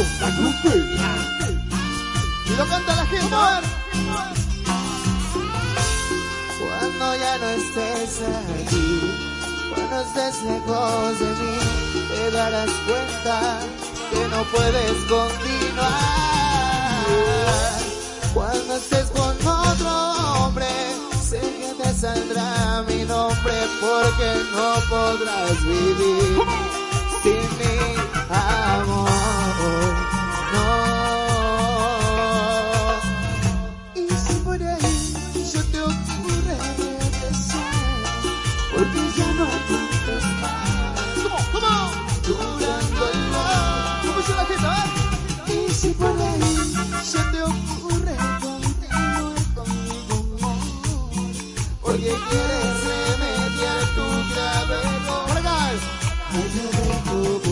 la grupera. Y lo canta la gente, a ver. Cuando ya no estés aquí, cuando estés lejos de mí, te darás cuenta que no puedes continuar. Cuando estés con otro hombre, sé que te saldrá mi nombre, porque no podrás vivir sin mi amor. No. Y si por ahí yo te ocurre regresar, porque ya no aguantas más. Durando el mar. ¿Cómo dice la gente? Y si por ahí se te ocurre continuar conmigo, amor, porque quieres remediar tu grave error, me dejo